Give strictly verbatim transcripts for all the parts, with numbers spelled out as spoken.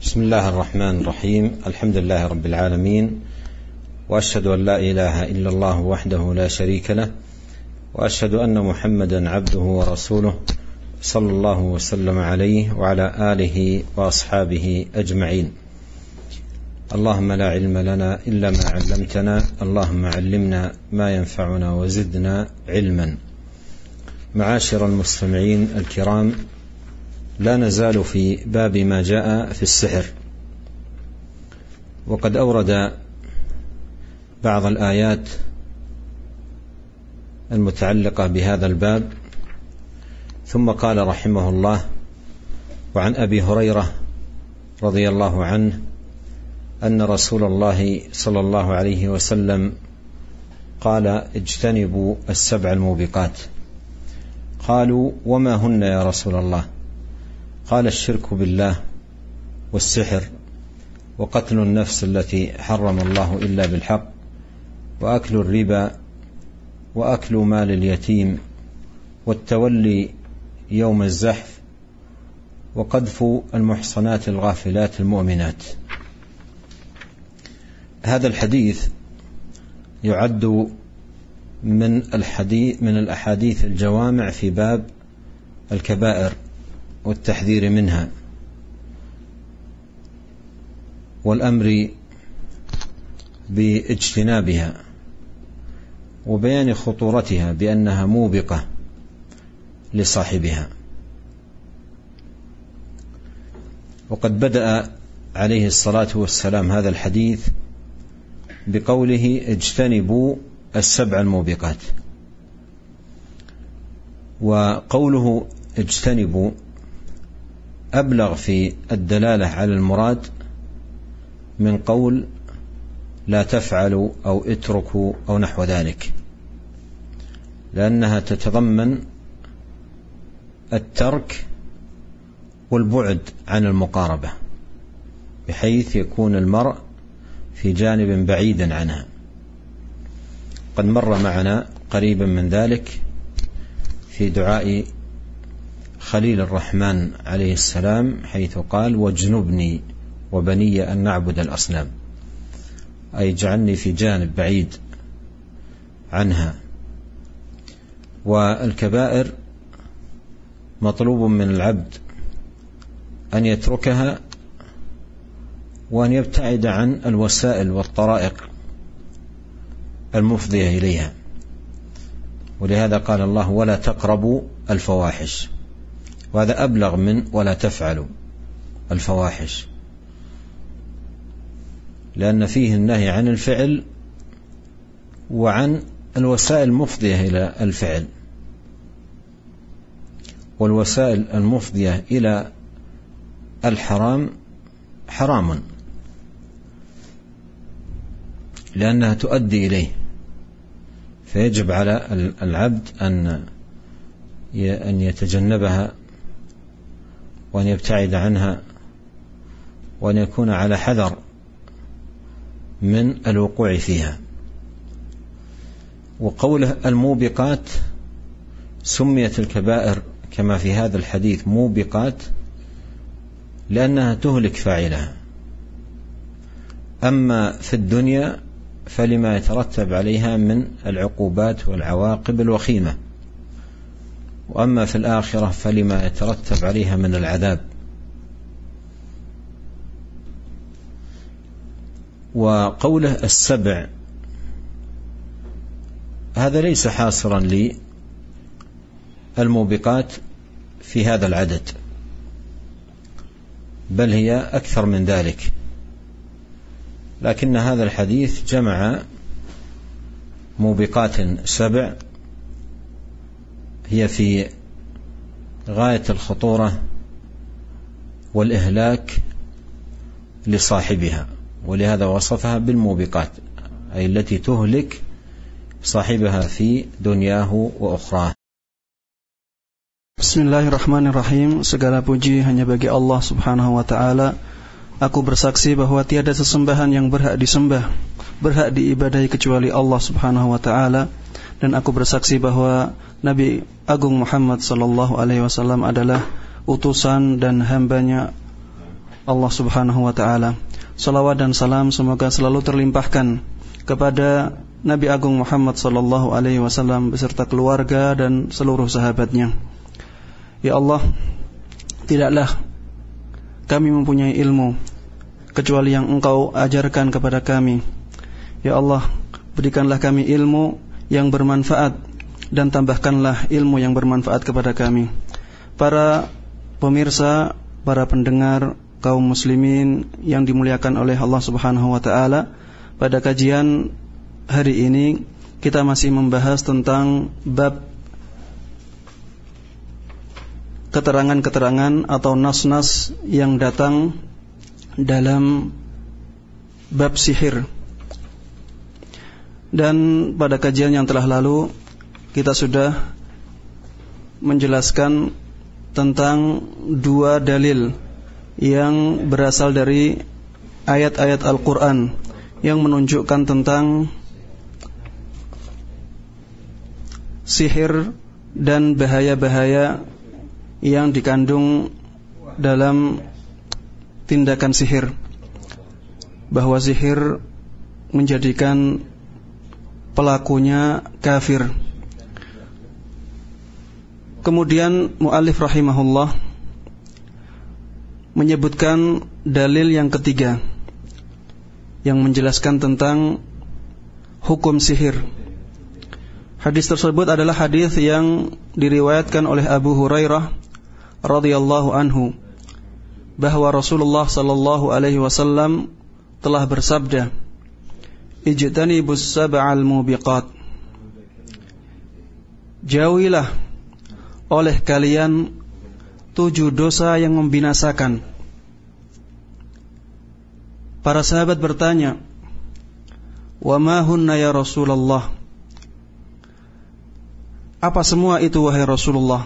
بسم الله الرحمن الرحيم. الحمد لله رب العالمين، وأشهد أن لا إله إلا الله وحده لا شريك له، وأشهد أن محمدا عبده ورسوله صلى الله وسلم عليه وعلى آله وأصحابه أجمعين. اللهم لا علم لنا إلا ما علمتنا، اللهم علمنا ما ينفعنا وزدنا علما. معاشر المستمعين الكرام، لا نزال في باب ما جاء في السحر، وقد أورد بعض الآيات المتعلقة بهذا الباب، ثم قال رحمه الله: وعن أبي هريرة رضي الله عنه أن رسول الله صلى الله عليه وسلم قال: اجتنبوا السبع الموبقات. قالوا: وما هن يا رسول الله؟ قال: الشرك بالله، والسحر، وقتل النفس التي حرم الله إلا بالحق، وأكل الربا، وأكل مال اليتيم، والتولي يوم الزحف، وقذف المحصنات الغافلات المؤمنات. هذا الحديث يعد من الحديث من الأحاديث الجوامع في باب الكبائر والتحذير منها، والأمر باجتنابها، وبيان خطورتها بأنها موبقة لصاحبها. وقد بدأ عليه الصلاة والسلام هذا الحديث بقوله: اجتنبوا السبع الموبقات. وقوله اجتنبوا أبلغ في الدلالة على المراد من قول لا تفعلوا أو اتركوا أو نحو ذلك، لأنها تتضمن الترك والبعد عن المقاربة، بحيث يكون المرء في جانب بعيد عنها. قد مر معنا قريبا من ذلك في دعاء خليل الرحمن عليه السلام، حيث قال: واجنبني وبني أن نعبد الأصنام، أي اجعلني في جانب بعيد عنها. والكبائر مطلوب من العبد أن يتركها، وأن يبتعد عن الوسائل والطرائق المفضية إليها. ولهذا قال الله: ولا تقربوا الفواحش، وهذا أبلغ من ولا تفعلوا الفواحش، لأن فيه النهي عن الفعل وعن الوسائل المفضية إلى الفعل. والوسائل المفضية إلى الحرام حرام، لأنها تؤدي إليه، فيجب على العبد أن أن يتجنبها، وأن يبتعد عنها، وأن يكون على حذر من الوقوع فيها. وقوله الموبقات، سميت الكبائر كما في هذا الحديث موبقات لأنها تهلك فاعلها. أما في الدنيا فلما يترتب عليها من العقوبات والعواقب الوخيمة، وأما في الآخرة فلما يترتب عليها من العذاب. وقوله السبع، هذا ليس حاصرا للموبقات في هذا العدد، بل هي أكثر من ذلك، لكن هذا الحديث جمع موبقات سبع هي في غاية الخطورة والإهلاك لصاحبها، ولهذا وصفها بالموبقات، أي التي تهلك صاحبها في دنياه وأخراه. Bismillahirrahmanirrahim. Segala puji hanya bagi Allah Subhanahu wa ta'ala. Aku bersaksi bahwa tiada sesembahan yang berhak disembah, berhak diibadahi kecuali Allah Subhanahu wa ta'ala. Dan aku bersaksi bahwa Nabi Agung Muhammad sallallahu alaihi wasallam adalah utusan dan hambanya Allah Subhanahu wa taala. Salawat dan salam semoga selalu terlimpahkan kepada Nabi Agung Muhammad sallallahu alaihi wasallam beserta keluarga dan seluruh sahabatnya. Ya Allah, tidaklah kami mempunyai ilmu kecuali yang Engkau ajarkan kepada kami. Ya Allah, berikanlah kami ilmu yang bermanfaat dan tambahkanlah ilmu yang bermanfaat kepada kami. Para pemirsa, para pendengar, kaum muslimin yang dimuliakan oleh Allah Subhanahu wa taala, pada kajian hari ini kita masih membahas tentang bab keterangan-keterangan atau nas-nas yang datang dalam bab sihir. Dan pada kajian yang telah lalu kita sudah menjelaskan tentang dua dalil yang berasal dari ayat-ayat Al-Quran yang menunjukkan tentang sihir dan bahaya-bahaya yang dikandung dalam tindakan sihir, bahwa sihir menjadikan pelakunya kafir. Kemudian mu'allif rahimahullah menyebutkan dalil yang ketiga yang menjelaskan tentang hukum sihir. Hadis tersebut adalah hadis yang diriwayatkan oleh Abu Hurairah radhiyallahu anhu, bahwa Rasulullah sallallahu alaihi wasallam telah bersabda, "Ijtanibus sab'al mubiqat." Jauhilah oleh kalian tujuh dosa yang membinasakan. Para sahabat bertanya, "Wa ma hunna ya Rasulullah?" Apa semua itu wahai Rasulullah?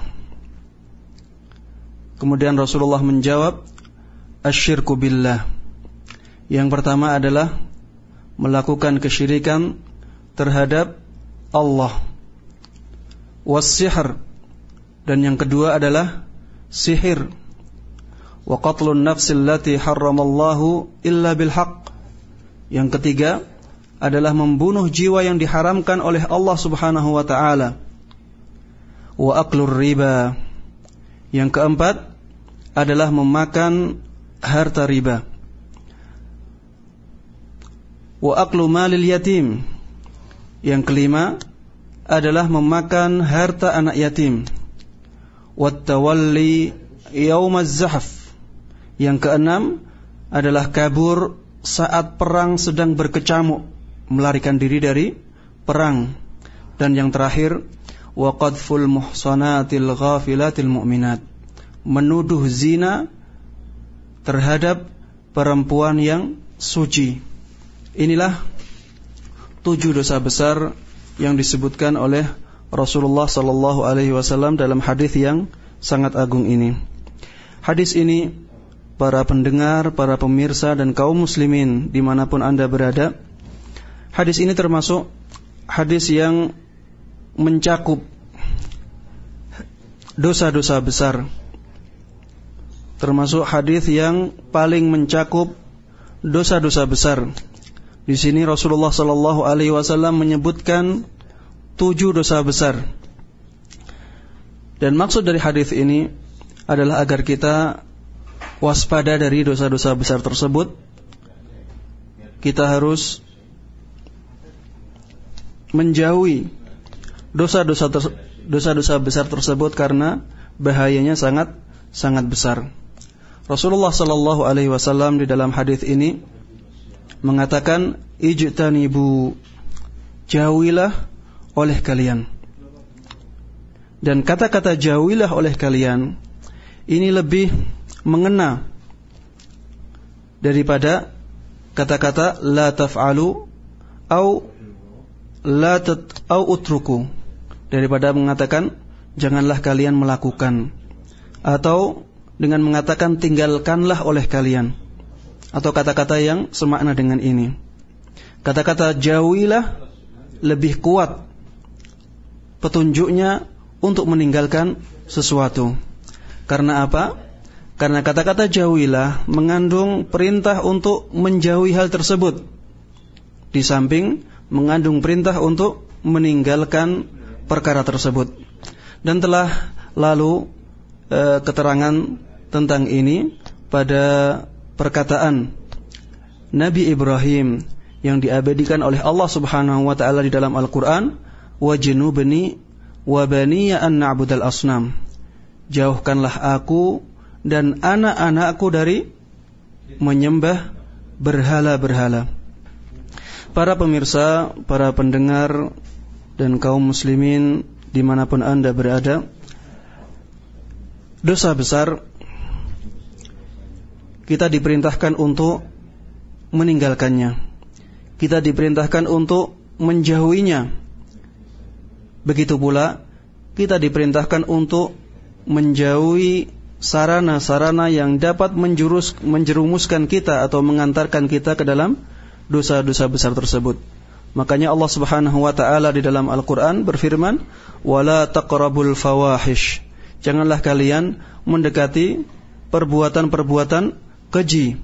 Kemudian Rasulullah menjawab, "Asyirku billah." Yang pertama adalah melakukan kesyirikan terhadap Allah. Was-sihr, dan yang kedua adalah sihir. Wa qatlun nafsil lati harramallahu illa bil haqq. Yang ketiga adalah membunuh jiwa yang diharamkan oleh Allah Subhanahu wa taala. Wa aklur riba. Yang keempat adalah memakan harta riba. Wa aklu malil yatim. Yang kelima adalah memakan harta anak yatim. Wat tawalli yaumaz zahf. Yang keenam adalah kabur saat perang sedang berkecamuk, melarikan diri dari perang. Dan yang terakhir, wa qadful muhsanatil ghafilatil mu'minat, menuduh zina terhadap perempuan yang suci. Inilah tujuh dosa besar yang disebutkan oleh Rasulullah sallallahu alaihi wasallam dalam hadis yang sangat agung ini. Hadis ini, para pendengar, para pemirsa dan kaum muslimin dimanapun Anda berada, hadis ini termasuk hadis yang mencakup dosa-dosa besar, termasuk hadis yang paling mencakup dosa-dosa besar. Di sini Rasulullah sallallahu alaihi wasallam menyebutkan tujuh dosa besar. Dan maksud dari hadis ini adalah agar kita waspada dari dosa-dosa besar tersebut. Kita harus menjauhi dosa-dosa ter- dosa-dosa besar tersebut karena bahayanya sangat sangat besar. Rasulullah sallallahu alaihi wasallam di dalam hadis ini mengatakan, ijtanibu, jauhilah oleh kalian. Dan kata-kata jauhilah oleh kalian ini lebih mengena daripada kata-kata la taf'alu au la tat au utruku, daripada mengatakan janganlah kalian melakukan, atau dengan mengatakan tinggalkanlah oleh kalian, atau kata-kata yang semakna dengan ini. Kata-kata jauhilah lebih kuat petunjuknya untuk meninggalkan sesuatu. Karena apa? Karena kata-kata jauhilah mengandung perintah untuk menjauhi hal tersebut, di samping mengandung perintah untuk meninggalkan perkara tersebut. Dan telah lalu e, keterangan tentang ini pada perkataan Nabi Ibrahim yang diabadikan oleh Allah Subhanahu wa taala di dalam Al-Qur'an, wajnubni wa baniya an na'budal asnam. Jauhkanlah aku dan anak-anakku dari menyembah berhala-berhala. Para pemirsa, para pendengar dan kaum muslimin dimanapun Anda berada, dosa besar kita diperintahkan untuk meninggalkannya. Kita diperintahkan untuk menjauhinya. Begitu pula kita diperintahkan untuk menjauhi sarana-sarana yang dapat menjurus, menjerumuskan kita atau mengantarkan kita ke dalam dosa-dosa besar tersebut. Makanya Allah Subhanahu wa taala di dalam Al-Qur'an berfirman, "Wala taqrabul fawahish." Janganlah kalian mendekati perbuatan-perbuatan keji.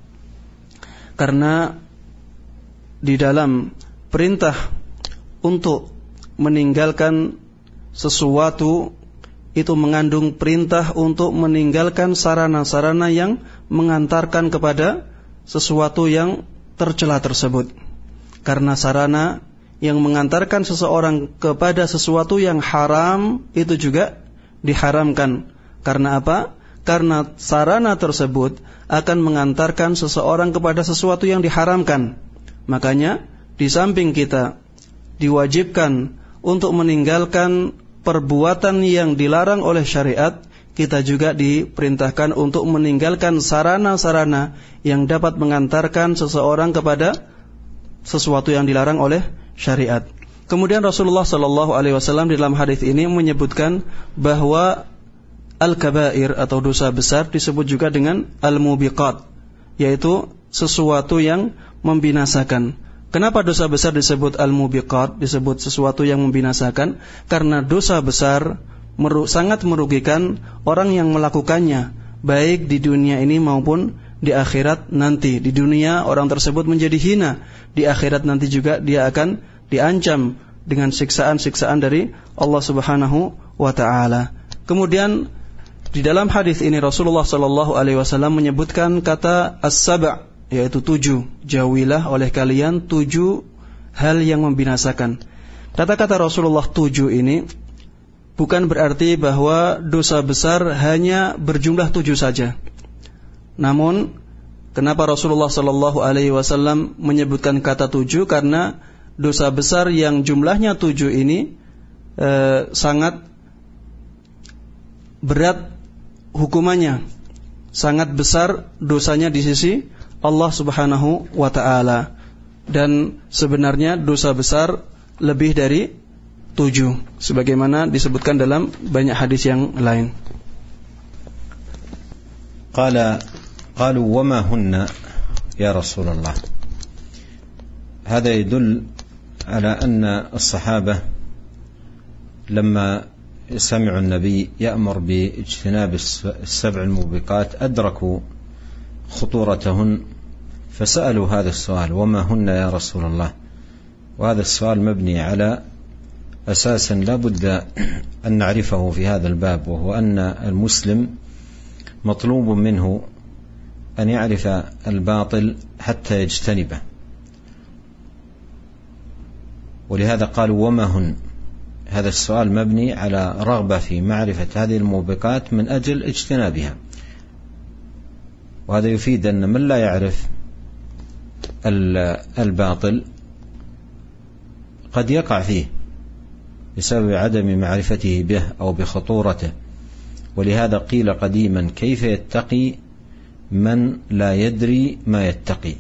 Karena di dalam perintah untuk meninggalkan sesuatu itu mengandung perintah untuk meninggalkan sarana-sarana yang mengantarkan kepada sesuatu yang tercela tersebut. Karena sarana yang mengantarkan seseorang kepada sesuatu yang haram itu juga diharamkan. Karena apa? Karena sarana tersebut akan mengantarkan seseorang kepada sesuatu yang diharamkan. Makanya di samping kita diwajibkan untuk meninggalkan perbuatan yang dilarang oleh syariat, kita juga diperintahkan untuk meninggalkan sarana-sarana yang dapat mengantarkan seseorang kepada sesuatu yang dilarang oleh syariat. Kemudian Rasulullah sallallahu alaihi wasallam di dalam hadis ini menyebutkan bahwa al-kabair atau dosa besar disebut juga dengan al-mubiqat, yaitu sesuatu yang membinasakan. Kenapa dosa besar disebut al-mubiqat, disebut sesuatu yang membinasakan? Karena dosa besar meru- sangat merugikan orang yang melakukannya, baik di dunia ini maupun di akhirat nanti. Di dunia orang tersebut menjadi hina, di akhirat nanti juga dia akan diancam dengan siksaan-siksaan dari Allah Subhanahu wa taala. Kemudian di dalam hadis ini Rasulullah sallallahu alaihi wasallam menyebutkan kata as-sab', yaitu tujuh. Jauhilah oleh kalian tujuh hal yang membinasakan. Kata-kata Rasulullah tujuh ini bukan berarti bahwa dosa besar hanya berjumlah tujuh saja. Namun kenapa Rasulullah sallallahu alaihi wasallam menyebutkan kata tujuh? Karena dosa besar yang jumlahnya tujuh ini eh, sangat berat hukumannya, sangat besar dosanya di sisi Allah Subhanahu wa ta'ala. Dan sebenarnya dosa besar lebih dari tujuh, sebagaimana disebutkan dalam banyak hadis yang lain. Qala qalu wama hunna ya Rasulullah. Hada yadul ala anna as-sahabah lamma سمعوا النبي يأمر باجتناب السبع الموبقات أدركوا خطورتهن فسألوا هذا السؤال وما هن يا رسول الله. وهذا السؤال مبني على أساس لا بد أن نعرفه في هذا الباب، وهو أن المسلم مطلوب منه أن يعرف الباطل حتى يجتنبه، ولهذا قالوا وما هن. هذا السؤال مبني على رغبة في معرفة هذه الموبقات من أجل اجتنابها، وهذا يفيد أن من لا يعرف الباطل قد يقع فيه بسبب عدم معرفته به أو بخطورته. ولهذا قيل قديما كيف يتقي من لا يدري ما يتقي.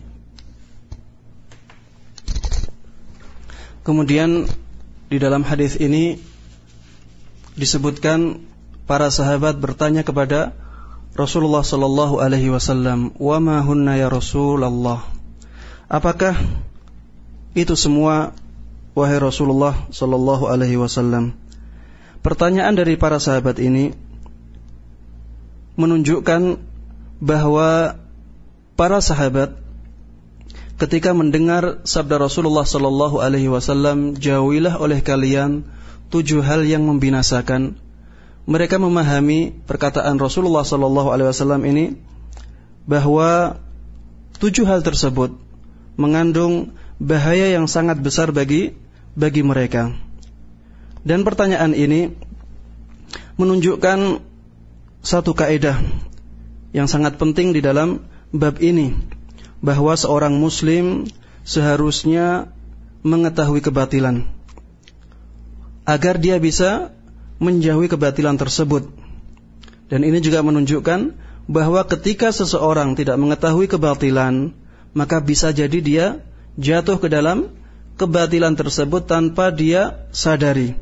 Kemudian di dalam hadis ini disebutkan para sahabat bertanya kepada Rasulullah sallallahu alaihi wasallam, "Wa ma hunna ya Rasulullah?" Apakah itu semua wahai Rasulullah sallallahu alaihi wasallam? Pertanyaan dari para sahabat ini menunjukkan bahwa para sahabat ketika mendengar sabda Rasulullah sallallahu alaihi wasallam, jauhilah oleh kalian tujuh hal yang membinasakan, mereka memahami perkataan Rasulullah sallallahu alaihi wasallam ini bahwa tujuh hal tersebut mengandung bahaya yang sangat besar bagi bagi mereka. Dan pertanyaan ini menunjukkan satu kaidah yang sangat penting di dalam bab ini, bahwa seorang muslim seharusnya mengetahui kebatilan agar dia bisa menjauhi kebatilan tersebut. Dan ini juga menunjukkan bahwa ketika seseorang tidak mengetahui kebatilan, maka bisa jadi dia jatuh ke dalam kebatilan tersebut tanpa dia sadari.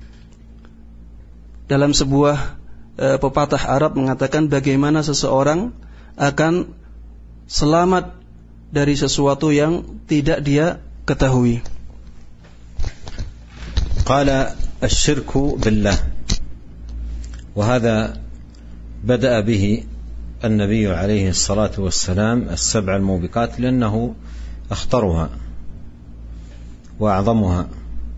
Dalam sebuah e, pepatah Arab mengatakan bagaimana seseorang akan selamat dari sesuatu yang tidak dia ketahui. Qala asy-syirku billah, wa hadha bada'a bihi an-nabiy alayhi salatu wassalam as-sab'a al-mubiqat li'annahu akhtaruha wa a'zamuha.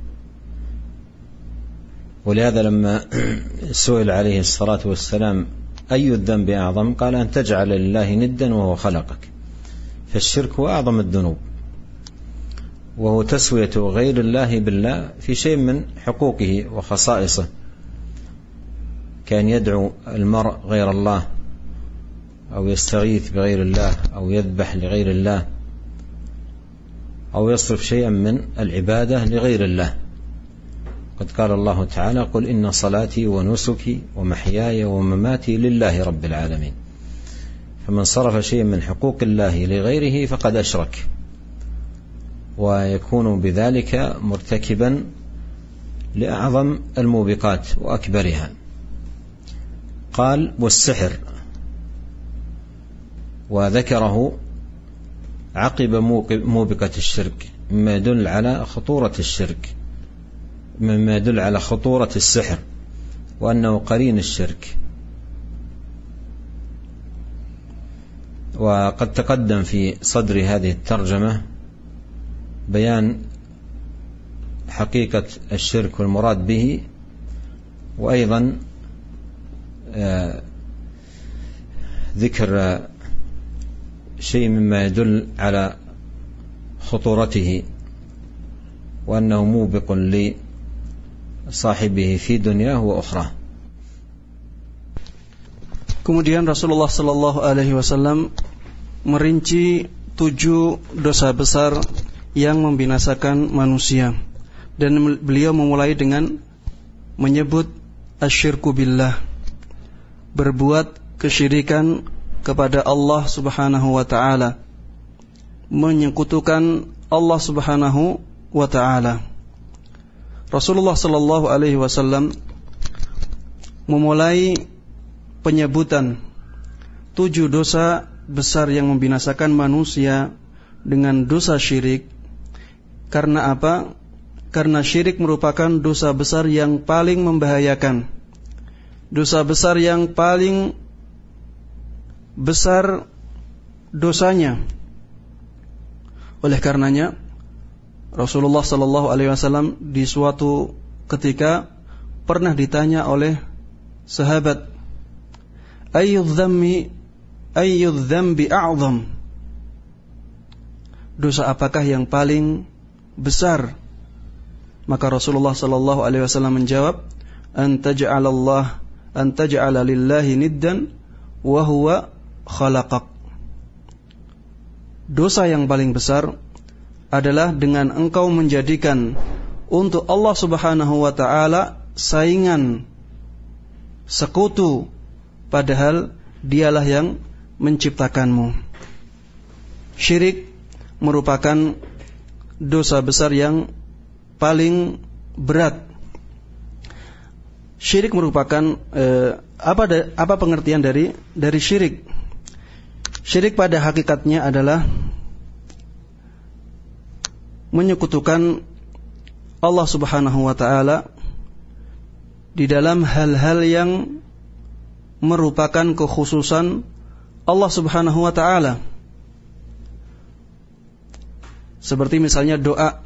ولهذا لما سئل عليه الصلاة والسلام أي الذنب أعظم قال أن تجعل لله ندا وهو خلقك، فالشرك هو أعظم الذنوب، وهو تسوية غير الله بالله في شيء من حقوقه وخصائصه، كان يدعو المرء غير الله أو يستغيث بغير الله أو يذبح لغير الله أو يصرف شيئا من العبادة لغير الله. قد قال الله تعالى قل إن صلاتي ونسكي ومحياي ومماتي لله رب العالمين، فمن صرف شيئا من حقوق الله لغيره فقد أشرك، ويكون بذلك مرتكبا لأعظم الموبقات وأكبرها. قال والسحر، وذكره عقب موبقة الشرك مما يدل على خطورة الشرك، مما يدل على خطورة السحر وأنه قرين الشرك. وقد تقدم في صدر هذه الترجمة بيان حقيقة الشرك والمراد به، وأيضا ذكر شيء مما يدل على خطورته وأنه موبق لصاحبه في دنياه وأخراه. Kemudian Rasulullah sallallahu alaihi wasallam merinci tujuh dosa besar yang membinasakan manusia, dan beliau memulai dengan menyebut asyirku billah, berbuat kesyirikan kepada Allah Subhanahu wa taala, menyekutukan Allah Subhanahu wa taala. Rasulullah sallallahu alaihi wasallam memulai penyebutan tujuh dosa besar yang membinasakan manusia dengan dosa syirik. Karena apa? Karena syirik merupakan dosa besar yang paling membahayakan, dosa besar yang paling besar dosanya. Oleh karenanya Rasulullah sallallahu alaihi wasallam di suatu ketika pernah ditanya oleh sahabat, ayyudz dzambi ayyudz dzambi a'zam, dosa apakah yang paling besar? Maka Rasulullah sallallahu alaihi wasallam menjawab, an taj'alallah an taj'ala lillahi niddan wa huwa khalaqak. Dosa yang paling besar adalah dengan engkau menjadikan untuk Allah Subhanahu wa taala saingan, sekutu, padahal dialah yang menciptakanmu. Syirik merupakan dosa besar yang paling berat. Syirik merupakan eh, apa da, apa pengertian dari dari syirik? Syirik pada hakikatnya adalah menyekutukan Allah Subhanahu wa taala di dalam hal-hal yang merupakan kekhususan Allah Subhanahu wa ta'ala. Seperti misalnya doa,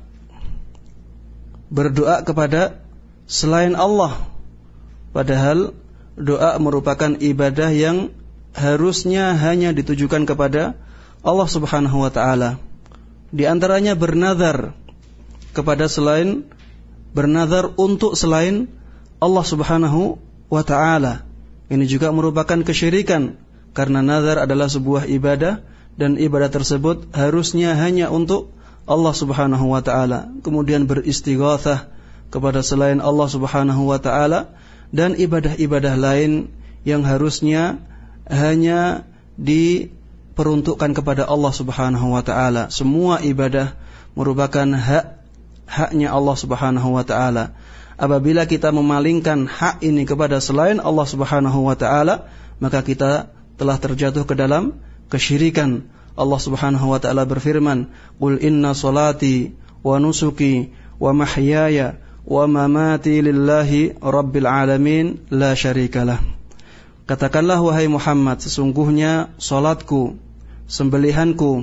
berdoa kepada selain Allah, padahal doa merupakan ibadah yang harusnya hanya ditujukan kepada Allah Subhanahu wa ta'ala. Di antaranya bernazar kepada selain, bernazar untuk selain Allah Subhanahu wa ta'ala. Ini juga merupakan kesyirikan, karena nazar adalah sebuah ibadah dan ibadah tersebut harusnya hanya untuk Allah Subhanahu wa ta'ala. Kemudian beristighatsah kepada selain Allah Subhanahu wa ta'ala, dan ibadah-ibadah lain yang harusnya hanya diperuntukkan kepada Allah Subhanahu wa ta'ala. Semua ibadah merupakan hak haknya Allah Subhanahu wa ta'ala. Apabila kita memalingkan hak ini kepada selain Allah Subhanahu wa ta'ala, maka kita telah terjatuh ke dalam kesyirikan. Allah Subhanahu wa ta'ala berfirman, "Qul inna salati wa nusuki wa mahyaya wa mamati lillahi rabbil alamin la syarikalah." Katakanlah wahai Muhammad, sesungguhnya salatku, sembelihanku,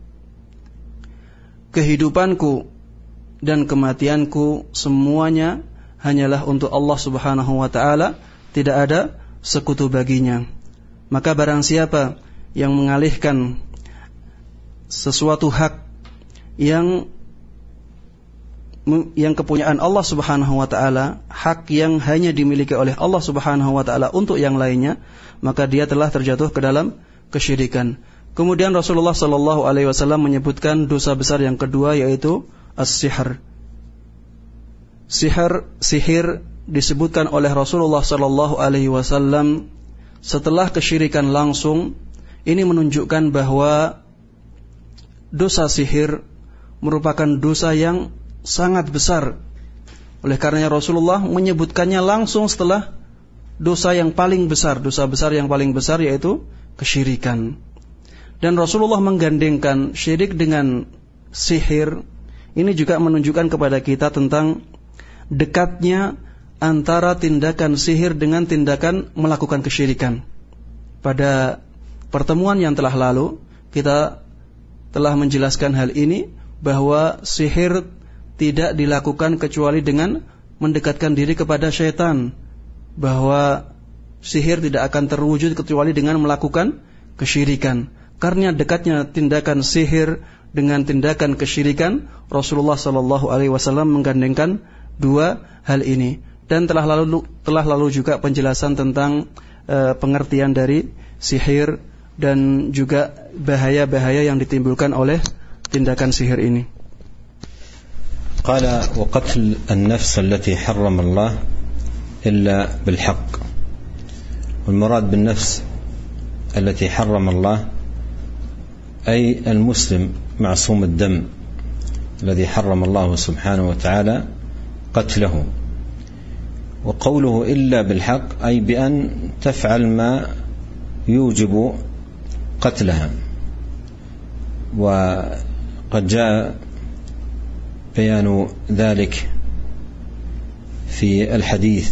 kehidupanku dan kematianku semuanya hanyalah untuk Allah Subhanahu wa ta'ala, tidak ada sekutu baginya. Maka barang siapa yang mengalihkan sesuatu hak yang yang kepunyaan Allah Subhanahu wa ta'ala, hak yang hanya dimiliki oleh Allah Subhanahu wa ta'ala untuk yang lainnya, maka dia telah terjatuh ke dalam kesyirikan. Kemudian Rasulullah sallallahu alaihi wasallam menyebutkan dosa besar yang kedua, yaitu as-sihr. Sihir, sihir disebutkan oleh Rasulullah sallallahu alaihi wasallam setelah kesyirikan langsung. Ini menunjukkan bahwa dosa sihir merupakan dosa yang sangat besar. Oleh karenanya Rasulullah menyebutkannya langsung setelah dosa yang paling besar, dosa besar yang paling besar, yaitu kesyirikan. Dan Rasulullah menggandengkan syirik dengan sihir. Ini juga menunjukkan kepada kita tentang dekatnya antara tindakan sihir dengan tindakan melakukan kesyirikan. Pada pertemuan yang telah lalu, kita telah menjelaskan hal ini, bahwa sihir tidak dilakukan kecuali dengan mendekatkan diri kepada syaitan, bahwa sihir tidak akan terwujud kecuali dengan melakukan kesyirikan. Karena dekatnya tindakan sihir dengan tindakan kesyirikan, Rasulullah sallallahu alaihi wasallam menggandengkan dua hal ini. Dan telah lalu telah lalu juga penjelasan tentang uh, pengertian dari sihir dan juga bahaya-bahaya yang ditimbulkan oleh tindakan sihir ini. قال وقتل النفس التي حرم الله إلا بالحق. والمراد بالنفس التي حرم الله أي المسلم معصوم الدم الذي حرم الله سبحانه وتعالى قتله. وقوله إلا بالحق أي بأن تفعل ما يوجب قتلها. وقد جاء بيان ذلك في الحديث.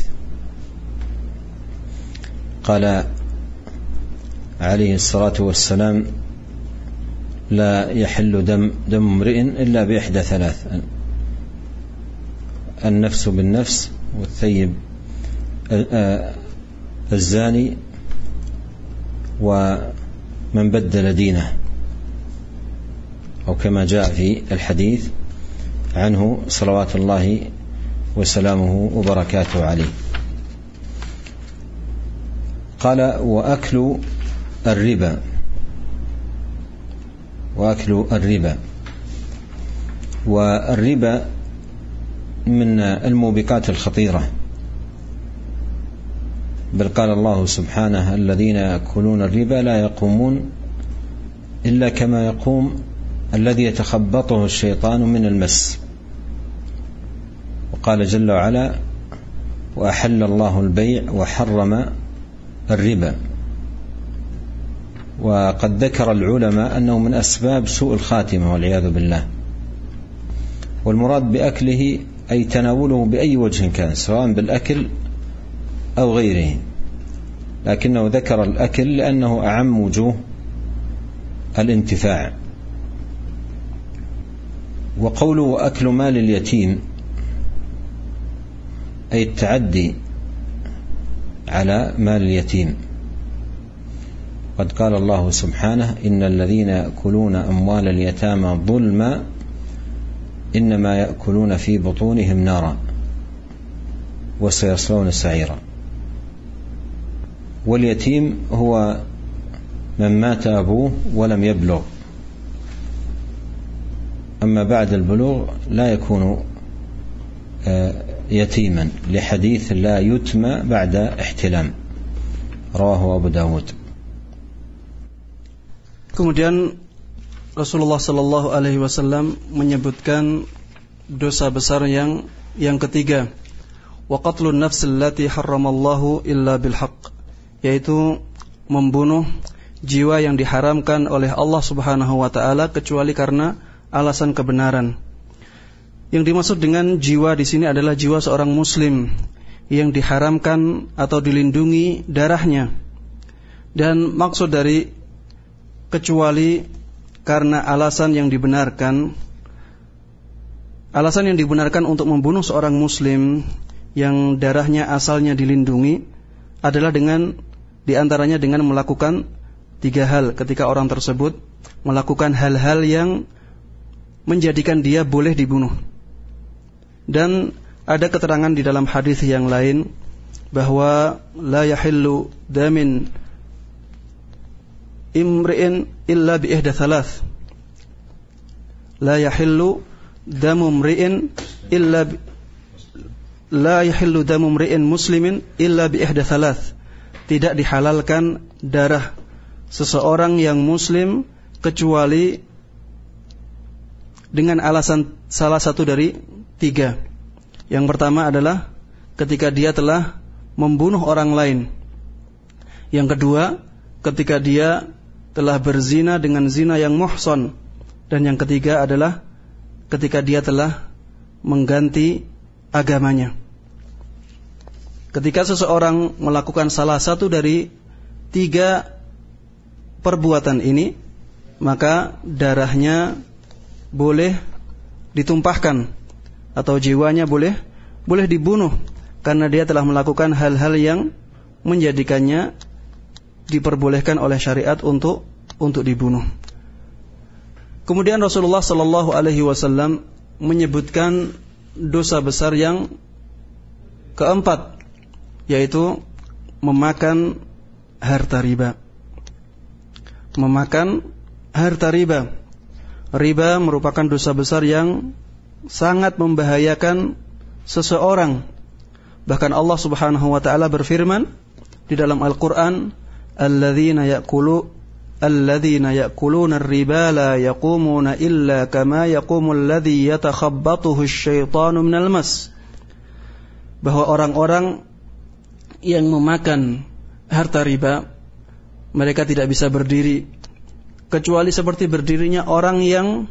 قال عليه الصلاة والسلام لا يحل دم دم امرئ إلا بإحدى ثلاث: النفس بالنفس، والثيب الزاني، ومن بدل دينه، أو كما جاء في الحديث عنه صلوات الله وسلامه وبركاته عليه. قال وأكل الربا وأكل الربا والربا من الموبقات الخطيرة، بل قال الله سبحانه الذين يأكلون الربا لا يقومون إلا كما يقوم الذي يتخبطه الشيطان من المس. وقال جل وعلا وأحل الله البيع وحرم الربا. وقد ذكر العلماء أنه من أسباب سوء الخاتمة والعياذ بالله. والمراد بأكله أي تناوله بأي وجه كان، سواء بالأكل أو غيره. لكنه ذكر الأكل لأنه أعم وجوه الانتفاع. وقوله أكل مال اليتيم أي التعدي على مال اليتيم. قد قال الله سبحانه: إن الذين يأكلون أموال اليتامى ظلما إنما يأكلون في بطونهم نارا وسيصلون سعيرا. واليتيم هو من مات أبوه ولم يبلغ، أما بعد البلوغ لا يكون يتيما، لحديث لا يتم بعد احتلام، رواه أبو داود. Kemudian Rasulullah Sallallahu Alaihi Wasallam menyebutkan dosa besar yang yang ketiga, wa qatlun nafsil lati harramallahu illa bil haqq, yaitu membunuh jiwa yang diharamkan oleh Allah Subhanahu wa taala kecuali karena alasan kebenaran. Yang dimaksud dengan jiwa di sini adalah jiwa seorang muslim yang diharamkan atau dilindungi darahnya. Dan maksud dari kecuali karena alasan yang dibenarkan, alasan yang dibenarkan untuk membunuh seorang muslim yang darahnya asalnya dilindungi adalah dengan diantaranya dengan melakukan tiga hal. Ketika orang tersebut melakukan hal-hal yang menjadikan dia boleh dibunuh. Dan ada keterangan di dalam hadis yang lain bahwa la yahillu damin imri'in illa bi ihda thalath. La yahillu damu imri'in illa bi, la yahillu damu imri'in muslimin illa bi ihda thalath. Tidak dihalalkan darah seseorang yang muslim kecuali dengan alasan salah satu dari tiga. Yang pertama adalah ketika dia telah membunuh orang lain. Yang kedua, ketika dia telah berzina dengan zina yang muhsan. Dan yang ketiga adalah ketika dia telah mengganti agamanya. Ketika seseorang melakukan salah satu dari tiga perbuatan ini, maka darahnya boleh ditumpahkan atau jiwanya boleh boleh dibunuh karena dia telah melakukan hal-hal yang menjadikannya diperbolehkan oleh syariat untuk untuk dibunuh. Kemudian Rasulullah Sallallahu Alaihi Wasallam menyebutkan dosa besar yang keempat, yaitu memakan harta riba. Memakan harta riba. Riba merupakan dosa besar yang sangat membahayakan seseorang. Bahkan Allah Subhanahu wa taala berfirman di dalam Al-Qur'an, alladzina ya'kulu alladzina ya'kuluna ar-riba la yaqumuna illa kama yaqumul ladzi yatakhabbathu asy-syaitanu minal mas. Bahwa orang-orang yang memakan harta riba, mereka tidak bisa berdiri kecuali seperti berdirinya orang yang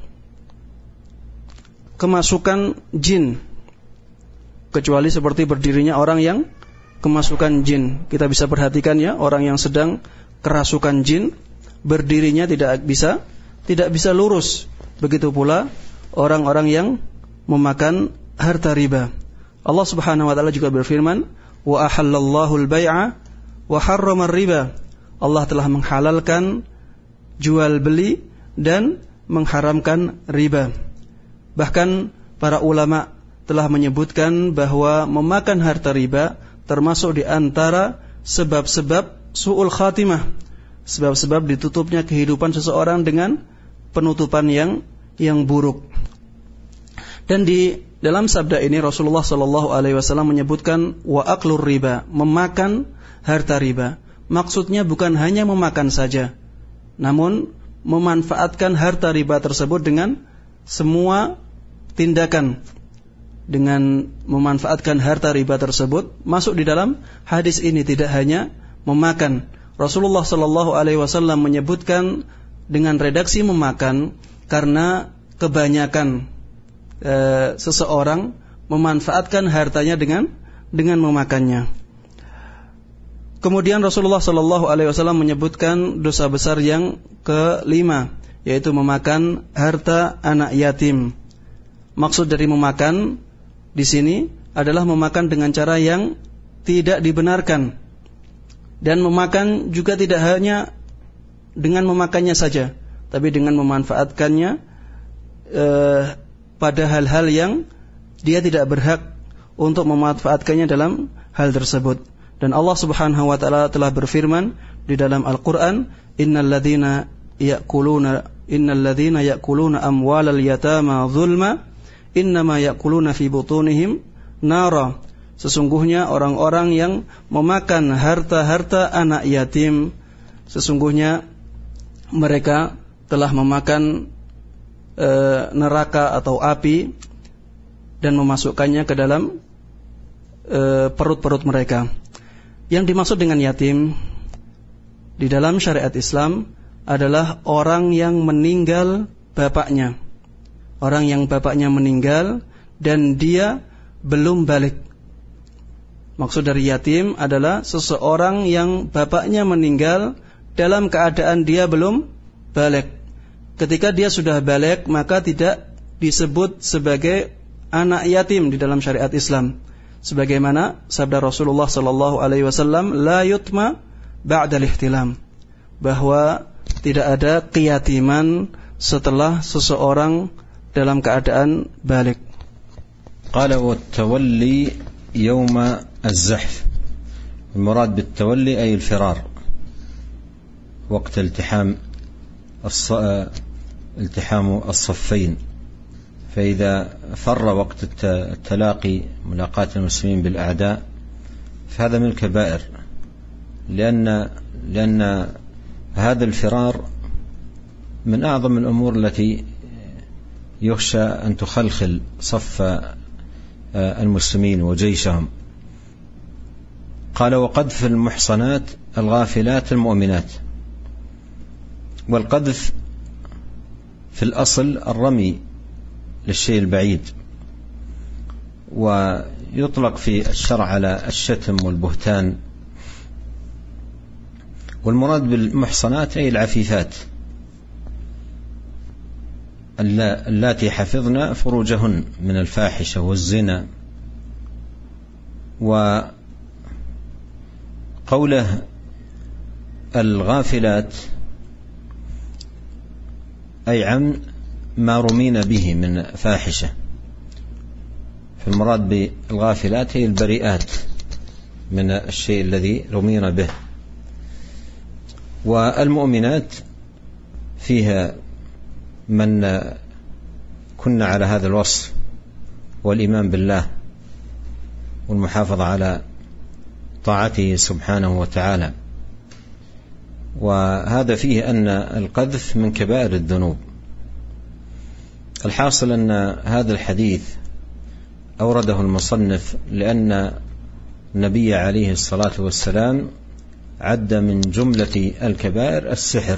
kemasukan jin. Kecuali seperti berdirinya orang yang kemasukan jin. Kita bisa perhatikan ya, orang yang sedang kerasukan jin, berdirinya tidak bisa tidak bisa lurus. Begitu pula orang-orang yang memakan harta riba. Allah Subhanahu wa taala juga berfirman, wa ahallallahu al-bai'a wa harrama ar-riba. Allah telah menghalalkan jual beli dan mengharamkan riba. Bahkan para ulama telah menyebutkan bahwa memakan harta riba termasuk di antara sebab-sebab su'ul khatimah, sebab-sebab ditutupnya kehidupan seseorang dengan penutupan yang yang buruk. Dan di dalam sabda ini Rasulullah Sallallahu Alaihi Wasallam menyebutkan wa aklur riba, memakan harta riba. Maksudnya bukan hanya memakan saja, namun memanfaatkan harta riba tersebut dengan semua tindakan. Dengan memanfaatkan harta riba tersebut masuk di dalam hadis ini, tidak hanya memakan. Rasulullah Sallallahu Alaihi Wasallam menyebutkan dengan redaksi memakan karena kebanyakan e, seseorang memanfaatkan hartanya dengan dengan memakannya. Kemudian Rasulullah Shallallahu Alaihi Wasallam menyebutkan dosa besar yang kelima, yaitu memakan harta anak yatim. Maksud dari memakan di sini adalah memakan dengan cara yang tidak dibenarkan, dan memakan juga tidak hanya dengan memakannya saja, tapi dengan memanfaatkannya eh, pada hal-hal yang dia tidak berhak untuk memanfaatkannya dalam hal tersebut. Dan Allah Subhanahu wa taala telah berfirman di dalam Al-Qur'an, innal ladzina ya'kuluna innal ladzina ya'kuluna amwalal yatama zulma innama ya'kuluna fi butunihim nara. Sesungguhnya orang-orang yang memakan harta-harta anak yatim, sesungguhnya mereka telah memakan e, neraka atau api dan memasukkannya ke dalam e, perut-perut mereka. Yang dimaksud dengan yatim di dalam syariat Islam adalah orang yang meninggal bapaknya. Orang yang bapaknya meninggal dan dia belum balik. Maksud dari yatim adalah seseorang yang bapaknya meninggal dalam keadaan dia belum balik. Ketika dia sudah balik, maka tidak disebut sebagai anak yatim di dalam syariat Islam. Sebagaimana sabda Rasulullah sallallahu alaihi wasallam, la yutma ba'dal ihtilam, bahwa tidak ada keyatiman setelah seseorang dalam keadaan balik. Qala wa tawalli yawma az-zahf. Al-murad bit-tawalli ay al-firar. وقت التحام التحام الصفين، فإذا فر وقت التلاقي ملاقاة المسلمين بالأعداء فهذا من الكبائر، لأن لأن هذا الفرار من أعظم الأمور التي يخشى أن تخلخل صف المسلمين وجيشهم. قال وقذف المحصنات الغافلات المؤمنات. والقذف في الأصل الرمي للشيء البعيد، ويطلق في الشرع على الشتم والبهتان. والمراد بالمحصنات أي العفيفات اللاتي حفظن فروجهن من الفاحشة والزنا. وقوله الغافلات أي عن ما رمين به من فاحشة، فالمراد بالغافلات هي البريئات من الشيء الذي رمين به. والمؤمنات فيها من كنا على هذا الوصف والإيمان بالله والمحافظة على طاعته سبحانه وتعالى. وهذا فيه أن القذف من كبائر الذنوب. الحاصل أن هذا الحديث أورده المصنف لأن النبي عليه الصلاة والسلام عد من جملة الكبائر السحر،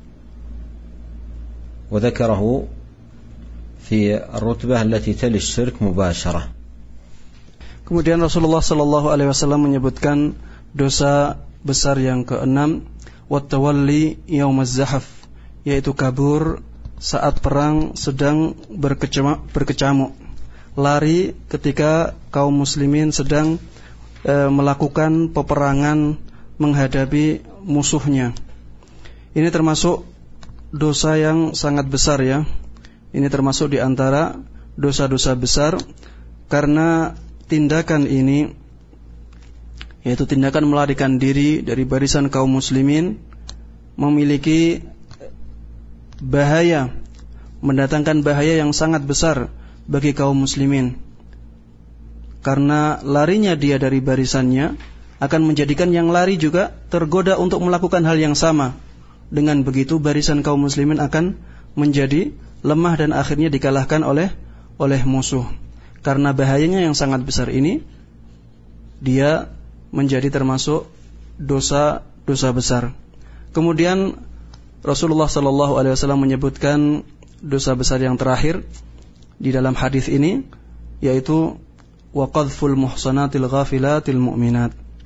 وذكره في الرتبة التي تلي الشرك مباشرة. Kemudian Rasulullah Sallallahu Alaihi Wasallam menyebutkan dosa besar yang keenam, wattawalli yaumaz zahaf, yaitu kabur saat perang sedang berkecamuk, lari ketika kaum muslimin sedang e, melakukan peperangan menghadapi musuhnya. Ini termasuk dosa yang sangat besar ya. Ini termasuk di antara dosa-dosa besar, karena tindakan ini, yaitu tindakan melarikan diri dari barisan kaum muslimin, memiliki bahaya, mendatangkan bahaya yang sangat besar bagi kaum muslimin. Karena larinya dia dari barisannya akan menjadikan yang lari juga tergoda untuk melakukan hal yang sama. Dengan begitu barisan kaum muslimin akan menjadi lemah dan akhirnya dikalahkan oleh oleh musuh. Karena bahayanya yang sangat besar ini, dia menjadi termasuk dosa-dosa besar. Kemudian Rasulullah Sallallahu Alaihi Wasallam menyebutkan dosa besar yang terakhir di dalam hadis ini, yaitu waqadful muhsanatil ghafilatil mu'minat,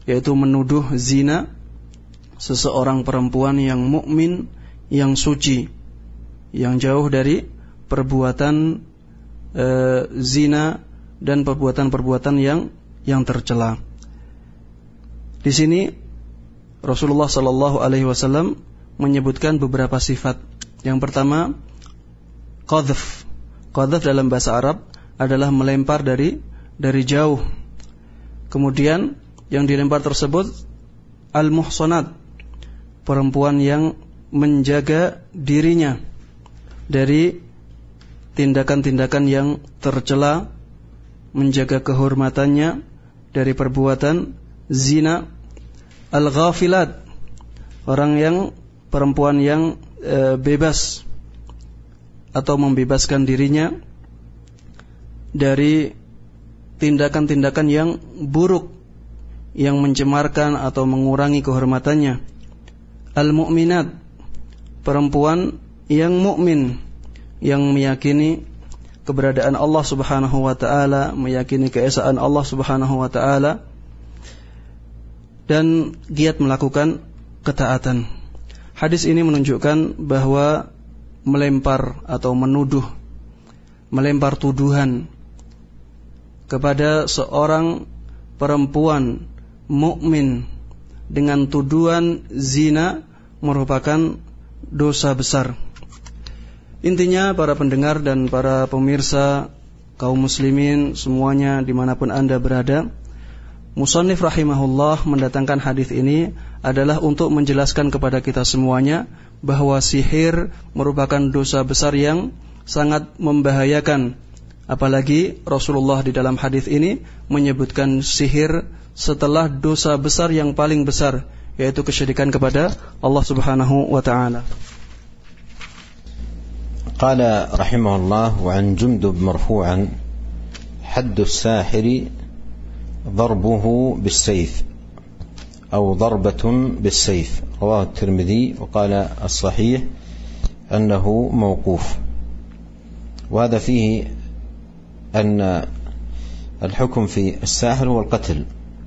yaitu menuduh zina seseorang perempuan yang mukmin, yang suci, yang jauh dari perbuatan e, zina dan perbuatan-perbuatan yang yang tercela. Di sini Rasulullah sallallahu alaihi wasallam menyebutkan beberapa sifat. Yang pertama, qadhf. Qadhf dalam bahasa Arab adalah melempar dari dari jauh. Kemudian yang dilempar tersebut al-muhsanat, perempuan yang menjaga dirinya dari tindakan-tindakan yang tercela, menjaga kehormatannya dari perbuatan zina. Al-ghafilat, orang yang perempuan yang e, bebas atau membebaskan dirinya dari tindakan-tindakan yang buruk yang mencemarkan atau mengurangi kehormatannya. Al-mu'minat, perempuan yang mukmin, yang meyakini keberadaan Allah Subhanahu wa taala, meyakini keesaan Allah Subhanahu wa taala, dan giat melakukan ketaatan. Hadis ini menunjukkan bahwa melempar atau menuduh, melempar tuduhan kepada seorang perempuan mukmin dengan tuduhan zina merupakan dosa besar. Intinya para pendengar dan para pemirsa kaum muslimin semuanya dimanapun Anda berada, Musannif rahimahullah mendatangkan hadis ini adalah untuk menjelaskan kepada kita semuanya bahwa sihir merupakan dosa besar yang sangat membahayakan. Apalagi Rasulullah di dalam hadis ini menyebutkan sihir setelah dosa besar yang paling besar, yaitu kesyirikan kepada Allah Subhanahu wa taala. Qala rahimahullah wa an Jundub marfu'an haddu as-sahiri ضربه بالسيف أو ضربة بالسيف. رواه الترمذي وقال الصحيح أنه موقوف. وهذا فيه أن الحكم في الساحر هو القتل،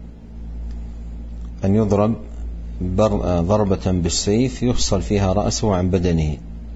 أن يضرب ضربة بالسيف يفصل فيها رأسه عن بدنه.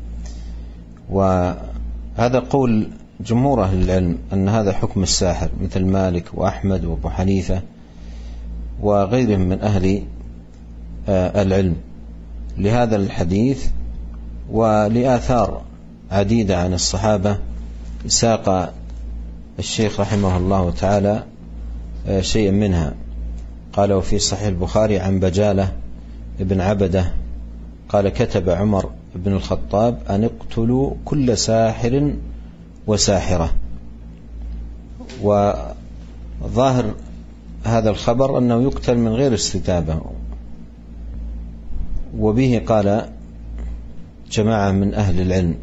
وهذا قول جمهور أهل العلم أن هذا حكم الساحر، مثل مالك وأحمد وأبو حنيفة وغيرهم من أهل العلم، لهذا الحديث ولآثار عديدة عن الصحابة. ساق الشيخ رحمه الله تعالى شيئا منها، قال وفي صحيح البخاري عن بجالة ابن عبده قال كتب عمر بن الخطاب أن اقتلوا كل ساحر وساحرة. وظاهر هذا الخبر أنه يقتل من غير استتابة، وبه قال جماعة من أهل العلم.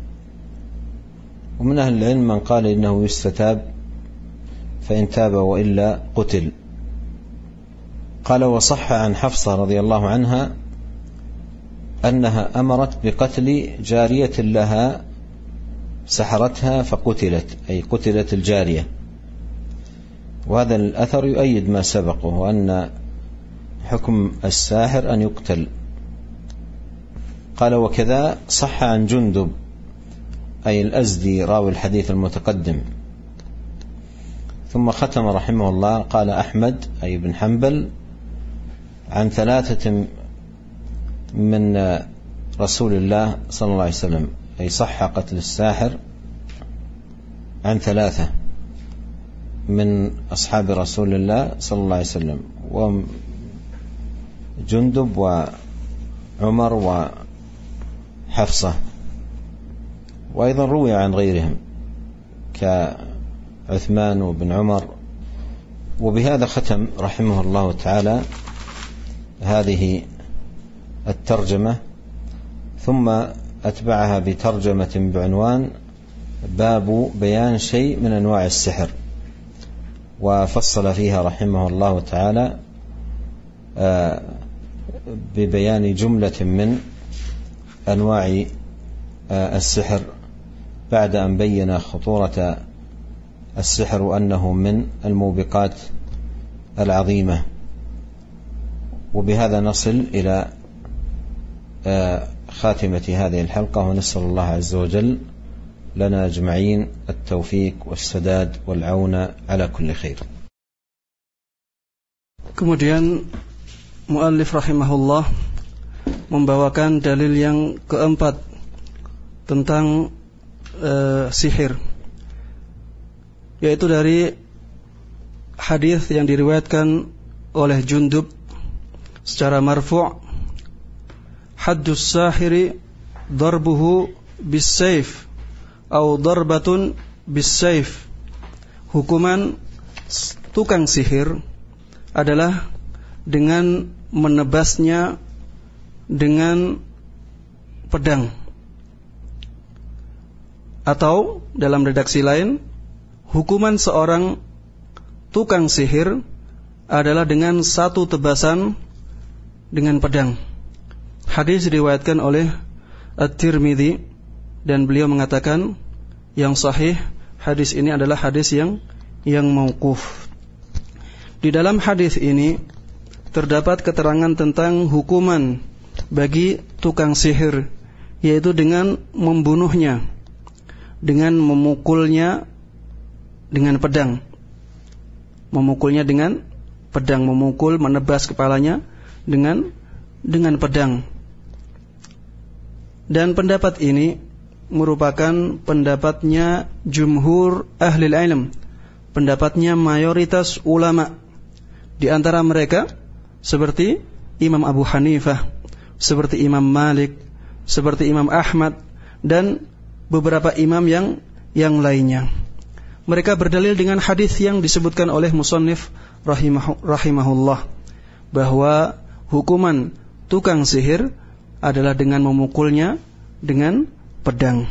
ومن أهل العلم من قال إنه يستتاب فإن تاب وإلا قتل. قال وصح عن حفصة رضي الله عنها أنها أمرت بقتل جارية لها سحرتها فقتلت، أي قتلت الجارية. وهذا الأثر يؤيد ما سبقه، وأن حكم الساحر أن يقتل. قال وكذا صح عن جندب أي الأزدي راوي الحديث المتقدم. ثم ختم رحمه الله قال أحمد أي بن حنبل عن ثلاثة من رسول الله صلى الله عليه وسلم، أي صح قتل الساحر عن ثلاثة من أصحاب رسول الله صلى الله عليه وسلم، وجندب وعمر وحفصة، وأيضا روي عن غيرهم كعثمان وابن عمر. وبهذا ختم رحمه الله تعالى هذه الترجمة، ثم أتبعها بترجمة بعنوان باب بيان شيء من أنواع السحر، وفصل فيها رحمه الله تعالى ببيان جملة من أنواع السحر، بعد أن بين خطورة السحر وأنه من الموبقات العظيمة. وبهذا نصل إلى خاتمة هذه الحلقة ونسأل الله عز وجل لنا أجمعين التوفيق والسداد والعون على كل خير. Kemudian muallif rahimahullah membawakan dalil yang keempat tentang uh, sihir, yaitu dari hadis yang diriwayatkan oleh Jundub secara marfu', haddus sahiri darbuhu bis-sayf atau darbatun bis-sayf. Hukuman tukang sihir adalah dengan menebasnya dengan pedang, atau dalam redaksi lain, hukuman seorang tukang sihir adalah dengan satu tebasan dengan pedang. Hadis diriwayatkan oleh At-Tirmidzi dan beliau mengatakan yang sahih, hadis ini adalah hadis yang yang mauquf. Di dalam hadis ini terdapat keterangan tentang hukuman bagi tukang sihir, yaitu dengan membunuhnya, dengan memukulnya dengan pedang. Memukulnya dengan pedang, memukul, menebas kepalanya dengan dengan pedang. Dan pendapat ini merupakan pendapatnya jumhur ahli ilm, pendapatnya mayoritas ulama. Di antara mereka seperti Imam Abu Hanifah, seperti Imam Malik, seperti Imam Ahmad, dan beberapa imam yang yang lainnya. Mereka berdalil dengan hadis yang disebutkan oleh musannif rahimah, rahimahullah, bahwa hukuman tukang sihir adalah dengan memukulnya dengan pedang.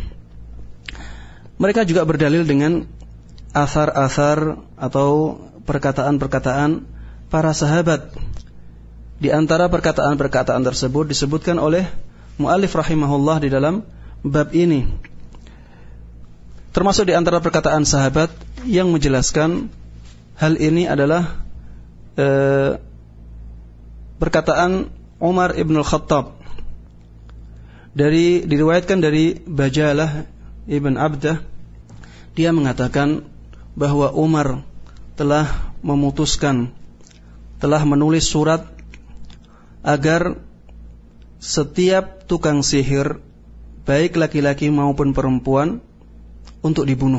Mereka juga berdalil dengan asar-asar atau perkataan-perkataan para sahabat. Di antara perkataan-perkataan tersebut disebutkan oleh muallif rahimahullah di dalam bab ini. Termasuk di antara perkataan sahabat yang menjelaskan hal ini adalah eh, perkataan Umar ibn al-Khattab. Dari diriwayatkan dari Bajalah ibn Abdah, dia mengatakan bahwa Umar telah memutuskan, telah menulis surat agar setiap tukang sihir, baik laki-laki maupun perempuan, untuk dibunuh.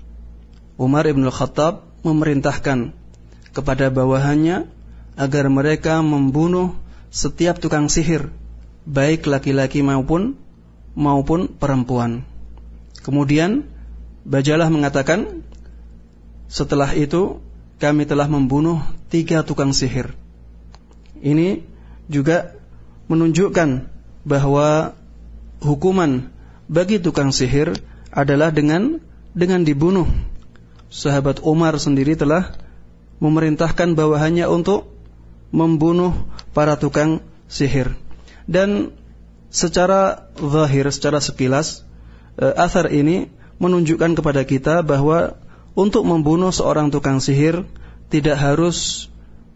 Umar ibn al-Khattab memerintahkan kepada bawahannya agar mereka membunuh setiap tukang sihir, baik laki-laki maupun maupun perempuan. Kemudian Bajalah mengatakan, setelah itu kami telah membunuh tiga tukang sihir. Ini juga menunjukkan bahwa hukuman bagi tukang sihir adalah dengan dengan dibunuh. Sahabat Umar sendiri telah memerintahkan bawahannya untuk membunuh para tukang sihir. Dan secara zahir, secara sekilas, e, athar ini menunjukkan kepada kita bahwa untuk membunuh seorang tukang sihir tidak harus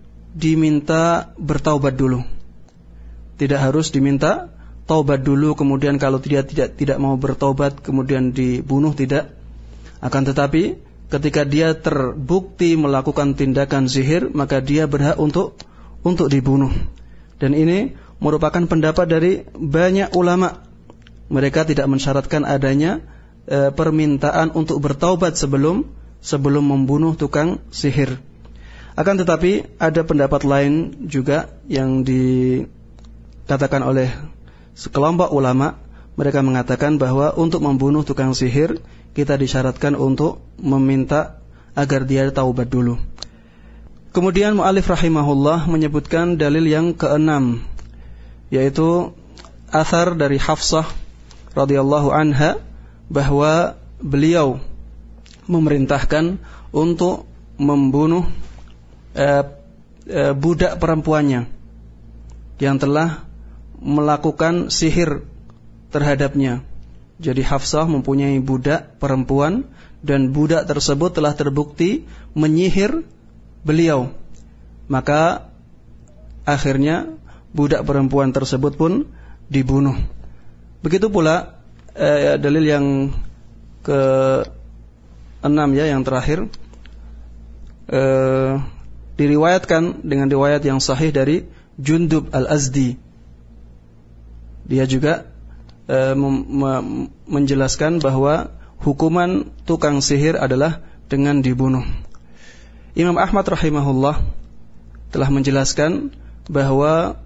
diminta bertaubat dulu. Tidak harus diminta taubat dulu, kemudian kalau dia tidak tidak mau bertaubat kemudian dibunuh, tidak. Akan tetapi ketika dia terbukti melakukan tindakan sihir, maka dia berhak untuk untuk dibunuh. Dan ini merupakan pendapat dari banyak ulama. Mereka tidak mensyaratkan adanya e, permintaan untuk bertaubat sebelum sebelum membunuh tukang sihir. Akan tetapi ada pendapat lain juga yang dikatakan oleh sekelompok ulama. Mereka mengatakan bahwa untuk membunuh tukang sihir kita disyaratkan untuk meminta agar dia taubat dulu. Kemudian mu'alif rahimahullah menyebutkan dalil yang keenam, yaitu athar dari Hafsah radhiyallahu anha, bahwa beliau memerintahkan untuk membunuh eh, eh, budak perempuannya yang telah melakukan sihir terhadapnya. Jadi Hafsah mempunyai budak perempuan dan budak tersebut telah terbukti menyihir beliau. Maka akhirnya budak perempuan tersebut pun dibunuh. Begitu pula eh, dalil yang ke enam ya, yang terakhir, eh, diriwayatkan dengan riwayat yang sahih dari Jundub Al-Azdi. Dia juga eh, mem- mem- menjelaskan bahwa hukuman tukang sihir adalah dengan dibunuh. Imam Ahmad rahimahullah telah menjelaskan bahwa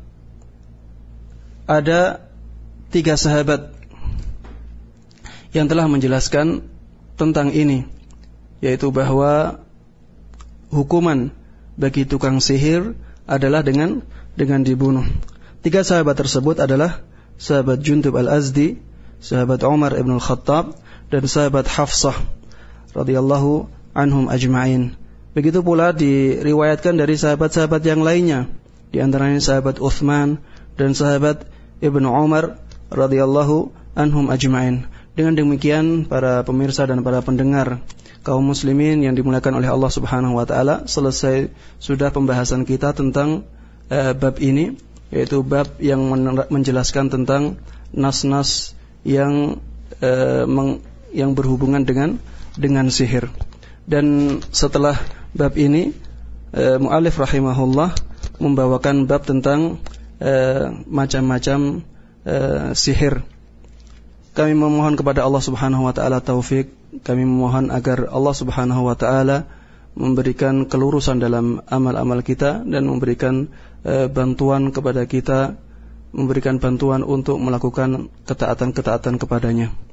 ada tiga sahabat yang telah menjelaskan tentang ini, yaitu bahwa hukuman bagi tukang sihir adalah dengan dengan dibunuh. Tiga sahabat tersebut adalah sahabat Jundub Al-Azdi, sahabat Umar ibn Al-Khattab, dan sahabat Hafsah radhiyallahu anhum ajma'in. Begitu pula diriwayatkan dari sahabat-sahabat yang lainnya, di antaranya sahabat Uthman dan sahabat Ibnu Umar radhiyallahu anhum ajma'in. Dengan demikian, para pemirsa dan para pendengar kaum muslimin yang dimuliakan oleh Allah Subhanahu wa taala, selesai sudah pembahasan kita tentang uh, bab ini, yaitu bab yang menjelaskan tentang nas-nas yang uh, meng, yang berhubungan dengan dengan sihir. Dan setelah bab ini, uh, mu'alif rahimahullah membawakan bab tentang uh, macam-macam uh, sihir. Kami memohon kepada Allah Subhanahu wa taala taufik. Kami memohon agar Allah Subhanahu wa taala memberikan kelurusan dalam amal-amal kita dan memberikan uh, bantuan kepada kita, memberikan bantuan untuk melakukan ketaatan-ketaatan kepadanya.